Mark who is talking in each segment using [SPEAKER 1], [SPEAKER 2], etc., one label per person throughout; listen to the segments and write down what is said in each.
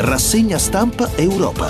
[SPEAKER 1] Rassegna stampa Europa.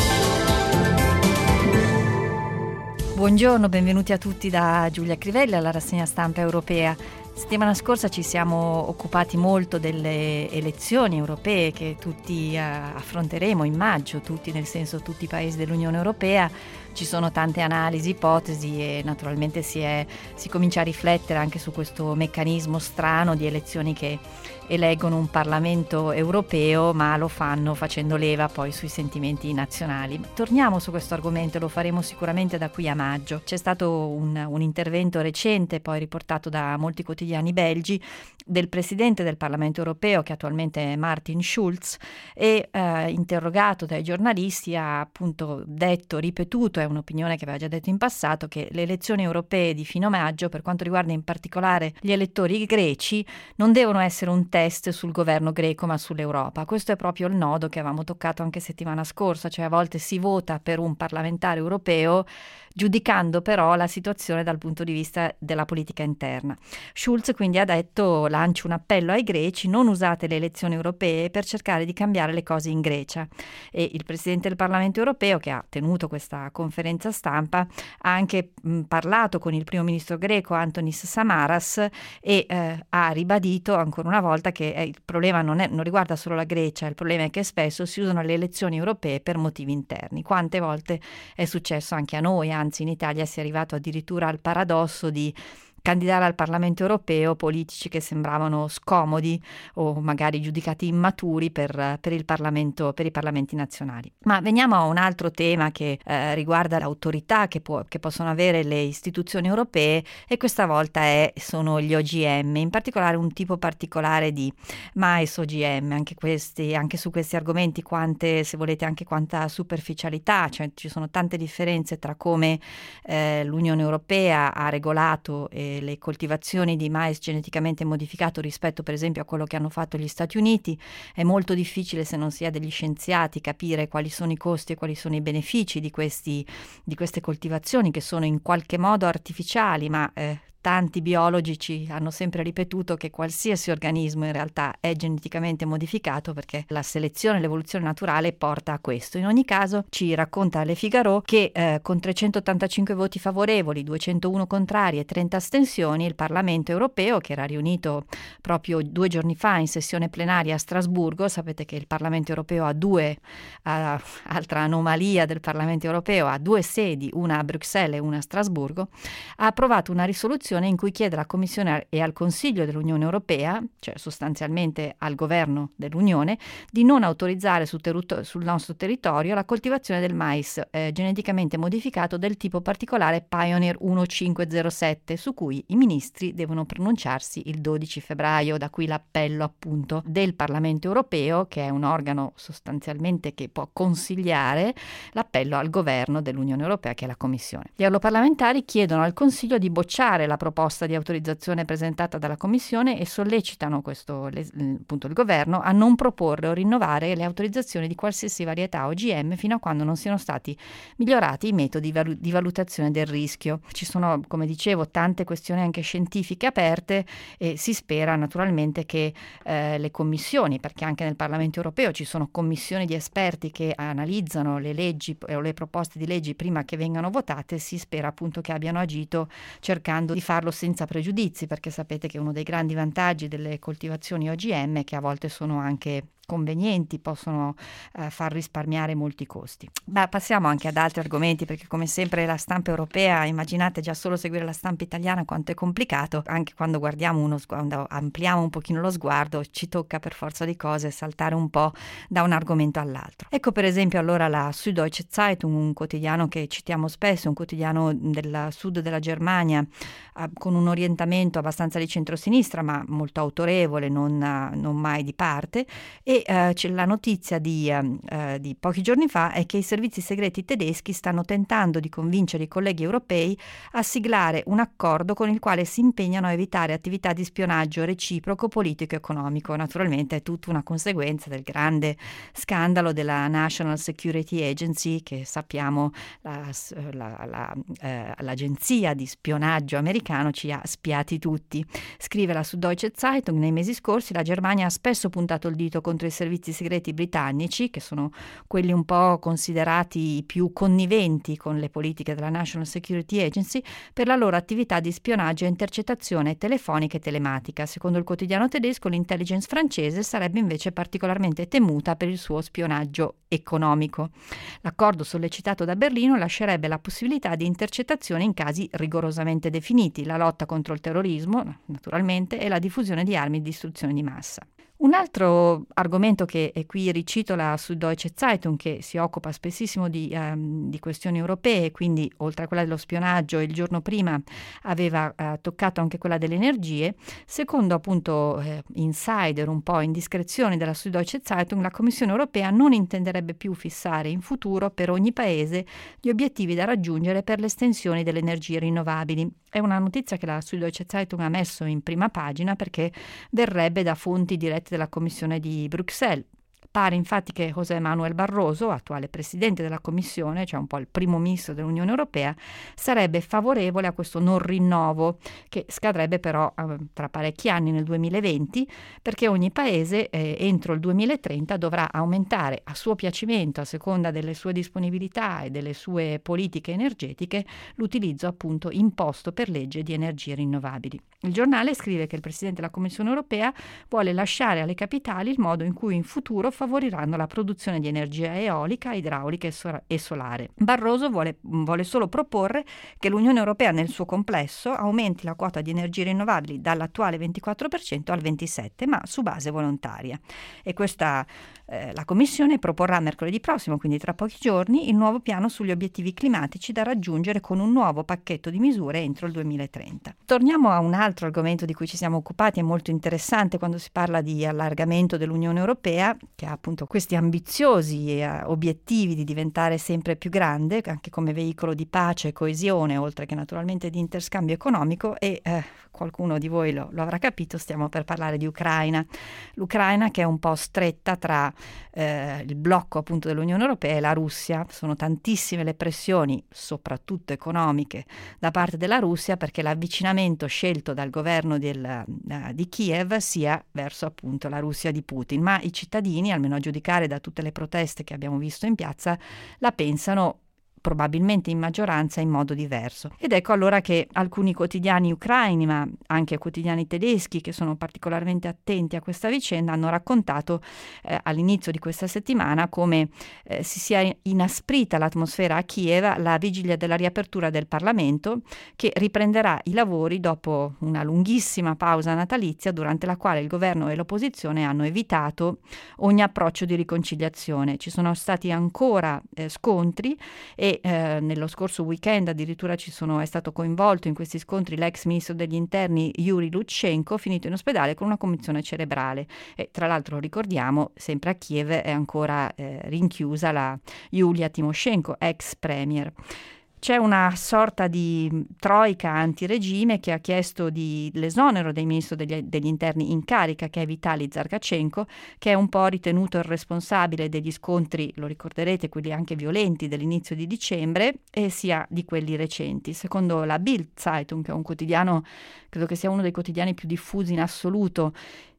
[SPEAKER 2] Buongiorno, benvenuti a tutti da Giulia Crivelli alla rassegna stampa europea. Settimana scorsa ci siamo occupati molto delle elezioni europee che tutti affronteremo in maggio, tutti nel senso tutti i paesi dell'Unione Europea. Ci sono tante analisi, ipotesi e naturalmente si comincia a riflettere anche su questo meccanismo strano di elezioni che eleggono un Parlamento europeo, ma lo fanno facendo leva poi sui sentimenti nazionali. Torniamo su questo argomento, lo faremo sicuramente da qui a maggio. C'è stato un intervento recente, poi riportato da molti quotidiani belgi, del Presidente del Parlamento europeo, che attualmente è Martin Schulz, e interrogato dai giornalisti ha appunto ripetuto, è un'opinione che aveva già detto in passato, che le elezioni europee di fine maggio, per quanto riguarda in particolare gli elettori greci, non devono essere un test sul governo greco ma sull'Europa. Questo è proprio il nodo che avevamo toccato anche settimana scorsa, cioè a volte si vota per un parlamentare europeo giudicando però la situazione dal punto di vista della politica interna. Schulz quindi ha detto: lancio un appello ai greci, non usate le elezioni europee per cercare di cambiare le cose in Grecia. E il Presidente del Parlamento europeo, che ha tenuto questa conferenza stampa, ha anche parlato con il primo ministro greco Antonis Samaras e ha ribadito ancora una volta che il problema non riguarda solo la Grecia, il problema è che spesso si usano le elezioni europee per motivi interni. Quante volte è successo anche a noi, anzi in Italia si è arrivato addirittura al paradosso di candidare al Parlamento europeo politici che sembravano scomodi o magari giudicati immaturi per i parlamenti nazionali. Ma veniamo a un altro tema che riguarda l'autorità che possono avere le istituzioni europee, e questa volta sono gli OGM, in particolare un tipo particolare di mais OGM. Anche su questi argomenti quanta superficialità, cioè ci sono tante differenze tra come l'Unione Europea ha regolato le coltivazioni di mais geneticamente modificato rispetto per esempio a quello che hanno fatto gli Stati Uniti. È molto difficile, se non si è degli scienziati, capire quali sono i costi e quali sono i benefici di queste coltivazioni che sono in qualche modo artificiali, ma tanti biologi ci hanno sempre ripetuto che qualsiasi organismo in realtà è geneticamente modificato, perché la selezione, l'evoluzione naturale porta a questo. In ogni caso ci racconta Le Figaro che con 385 voti favorevoli, 201 contrari e 30 astensioni, il Parlamento europeo, che era riunito proprio 2 giorni fa in sessione plenaria a Strasburgo, sapete che il Parlamento europeo altra anomalia del Parlamento europeo, ha 2 sedi, una a Bruxelles e una a Strasburgo, ha approvato una risoluzione in cui chiede alla Commissione e al Consiglio dell'Unione Europea, cioè sostanzialmente al governo dell'Unione, di non autorizzare sul nostro territorio la coltivazione del mais geneticamente modificato del tipo particolare Pioneer 1507, su cui i ministri devono pronunciarsi il 12 febbraio, da qui l'appello appunto del Parlamento europeo, che è un organo sostanzialmente che può consigliare, l'appello al governo dell'Unione Europea, che è la Commissione. Gli europarlamentari chiedono al Consiglio di bocciare la proposta di autorizzazione presentata dalla Commissione e sollecitano il governo a non proporre o rinnovare le autorizzazioni di qualsiasi varietà OGM fino a quando non siano stati migliorati i metodi di valutazione del rischio. Ci sono, come dicevo, tante questioni anche scientifiche aperte e si spera naturalmente che le commissioni, perché anche nel Parlamento europeo ci sono commissioni di esperti che analizzano le leggi o le proposte di leggi prima che vengano votate, si spera appunto che abbiano agito cercando di farlo senza pregiudizi, perché sapete che uno dei grandi vantaggi delle coltivazioni OGM è che a volte sono anche convenienti, possono far risparmiare molti costi. Ma passiamo anche ad altri argomenti, perché come sempre la stampa europea, immaginate già solo seguire la stampa italiana quanto è complicato. Anche quando quando ampliamo un pochino lo sguardo, ci tocca per forza di cose saltare un po' da un argomento all'altro. Ecco per esempio allora la Süddeutsche Zeitung, un quotidiano che citiamo spesso, un quotidiano del sud della Germania, con un orientamento abbastanza di centrosinistra ma molto autorevole, non mai di parte, e c'è la notizia di pochi giorni fa è che i servizi segreti tedeschi stanno tentando di convincere i colleghi europei a siglare un accordo con il quale si impegnano a evitare attività di spionaggio reciproco, politico e economico. Naturalmente è tutta una conseguenza del grande scandalo della National Security Agency, che sappiamo l'agenzia di spionaggio americano ci ha spiati tutti. Scrive la Süddeutsche Zeitung: nei mesi scorsi la Germania ha spesso puntato il dito contro inoltre i servizi segreti britannici, che sono quelli un po' considerati più conniventi con le politiche della National Security Agency, per la loro attività di spionaggio e intercettazione telefonica e telematica. Secondo il quotidiano tedesco, l'intelligence francese sarebbe invece particolarmente temuta per il suo spionaggio economico. L'accordo sollecitato da Berlino lascerebbe la possibilità di intercettazione in casi rigorosamente definiti, la lotta contro il terrorismo, naturalmente, e la diffusione di armi di distruzione di massa. Un altro argomento che, e qui ricito la Süddeutsche Zeitung, che si occupa spessissimo di questioni europee, quindi oltre a quella dello spionaggio il giorno prima aveva toccato anche quella delle energie, secondo appunto insider, un po' indiscrezioni della Süddeutsche Zeitung, la Commissione europea non intenderebbe più fissare in futuro per ogni paese gli obiettivi da raggiungere per l'estensione delle energie rinnovabili. È una notizia che la Süddeutsche Zeitung ha messo in prima pagina perché verrebbe da fonti dirette della Commissione di Bruxelles. Pare infatti che José Manuel Barroso, attuale presidente della Commissione, cioè un po' il primo ministro dell'Unione Europea, sarebbe favorevole a questo non rinnovo, che scadrebbe però tra parecchi anni nel 2020, perché ogni paese entro il 2030 dovrà aumentare a suo piacimento, a seconda delle sue disponibilità e delle sue politiche energetiche, l'utilizzo appunto imposto per legge di energie rinnovabili. Il giornale scrive che il presidente della Commissione Europea vuole lasciare alle capitali il modo in cui in futuro favoriranno la produzione di energia eolica, idraulica e solare. Barroso vuole solo proporre che l'Unione Europea nel suo complesso aumenti la quota di energie rinnovabili dall'attuale 24% al 27%, ma su base volontaria. E la Commissione proporrà mercoledì prossimo, quindi tra pochi giorni, il nuovo piano sugli obiettivi climatici da raggiungere con un nuovo pacchetto di misure entro il 2030. Torniamo a un altro argomento di cui ci siamo occupati, è molto interessante quando si parla di allargamento dell'Unione Europea, che ha appunto questi ambiziosi obiettivi di diventare sempre più grande, anche come veicolo di pace e coesione, oltre che naturalmente di interscambio economico, e qualcuno di voi lo avrà capito, stiamo per parlare di Ucraina. L'Ucraina che è un po' stretta tra il blocco appunto dell'Unione Europea e la Russia. Sono tantissime le pressioni, soprattutto economiche, da parte della Russia perché l'avvicinamento scelto dal governo di Kiev sia verso appunto la Russia di Putin, ma i cittadini, almeno a giudicare da tutte le proteste che abbiamo visto in piazza, la pensano probabilmente in maggioranza in modo diverso. Ed ecco allora che alcuni quotidiani ucraini, ma anche quotidiani tedeschi che sono particolarmente attenti a questa vicenda, hanno raccontato all'inizio di questa settimana come si sia inasprita l'atmosfera a Kiev alla vigilia della riapertura del Parlamento, che riprenderà i lavori dopo una lunghissima pausa natalizia durante la quale il governo e l'opposizione hanno evitato ogni approccio di riconciliazione. Ci sono stati ancora scontri e nello scorso weekend addirittura è stato coinvolto in questi scontri l'ex ministro degli interni Yuri Lutsenko, finito in ospedale con una commozione cerebrale. E tra l'altro ricordiamo, sempre a Kiev è ancora rinchiusa la Yulia Tymoshenko, ex premier. C'è una sorta di troica antiregime che ha chiesto l'esonero del ministro degli interni in carica, che è Vitaly Zarkachenko, che è un po' ritenuto il responsabile degli scontri, lo ricorderete, quelli anche violenti dell'inizio di dicembre, e sia di quelli recenti. Secondo la Bild Zeitung, che è un quotidiano, credo che sia uno dei quotidiani più diffusi in assoluto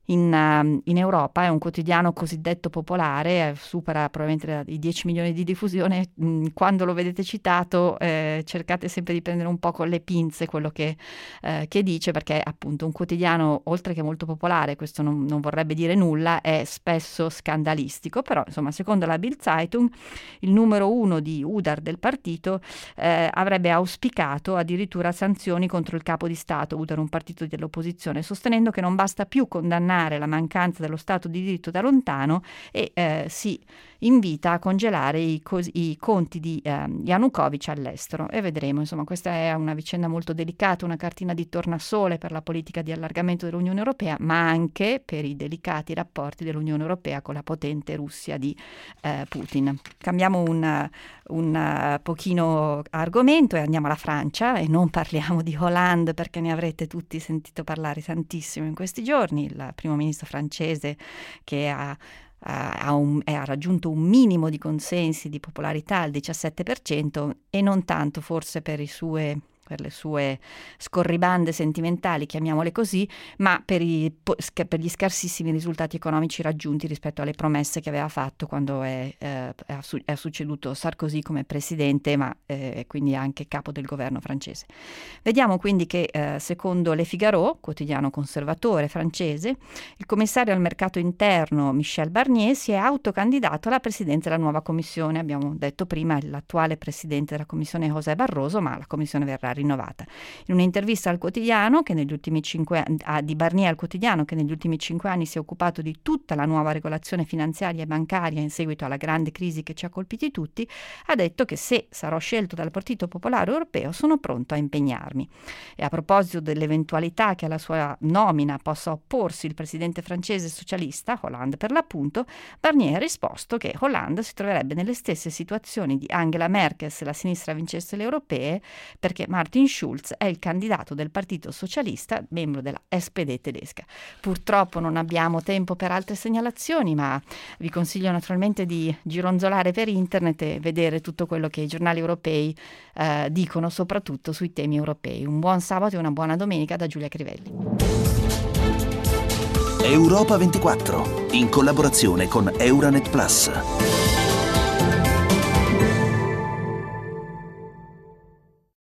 [SPEAKER 2] in Europa, è un quotidiano cosiddetto popolare, supera probabilmente i 10 milioni di diffusione. Quando lo vedete citato cercate sempre di prendere un po' con le pinze quello che dice, perché appunto un quotidiano, oltre che molto popolare, questo non vorrebbe dire nulla, è spesso scandalistico, però insomma secondo la Bild Zeitung il numero uno di Udar del partito avrebbe auspicato addirittura sanzioni contro il capo di Stato. Udar, un partito dell'opposizione, sostenendo che non basta più condannare la mancanza dello Stato di diritto da lontano e si invita a congelare i conti di Yanukovych all'estero. E vedremo, insomma, questa è una vicenda molto delicata, una cartina di tornasole per la politica di allargamento dell'Unione Europea, ma anche per i delicati rapporti dell'Unione Europea con la potente Russia di Putin. Cambiamo un pochino argomento e andiamo alla Francia, e non parliamo di Hollande perché ne avrete tutti sentito parlare tantissimo in questi giorni. Il primo ministro francese che ha raggiunto un minimo di consensi di popolarità, il 17%, e non tanto forse per le sue per le sue scorribande sentimentali, chiamiamole così, ma per gli scarsissimi risultati economici raggiunti rispetto alle promesse che aveva fatto quando ha succeduto Sarkozy come presidente, ma quindi anche capo del governo francese. Vediamo quindi che secondo Le Figaro, quotidiano conservatore francese, il commissario al mercato interno Michel Barnier si è autocandidato alla presidenza della nuova commissione. Abbiamo detto prima l'attuale presidente della commissione José Barroso, ma la commissione verrà rinnovata. In un'intervista al quotidiano che negli ultimi 5 anni di Barnier al quotidiano, che negli ultimi 5 anni si è occupato di tutta la nuova regolazione finanziaria e bancaria in seguito alla grande crisi che ci ha colpiti tutti, ha detto che se sarò scelto dal Partito Popolare Europeo sono pronto a impegnarmi. E a proposito dell'eventualità che alla sua nomina possa opporsi il presidente francese socialista, Hollande per l'appunto, Barnier ha risposto che Hollande si troverebbe nelle stesse situazioni di Angela Merkel se la sinistra vincesse le europee, perché Martin Schulz è il candidato del Partito Socialista, membro della SPD tedesca. Purtroppo non abbiamo tempo per altre segnalazioni, ma vi consiglio naturalmente di gironzolare per internet e vedere tutto quello che i giornali europei dicono, soprattutto sui temi europei. Un buon sabato e una buona domenica da Giulia Crivelli.
[SPEAKER 1] Europa 24, in collaborazione con Euranet Plus.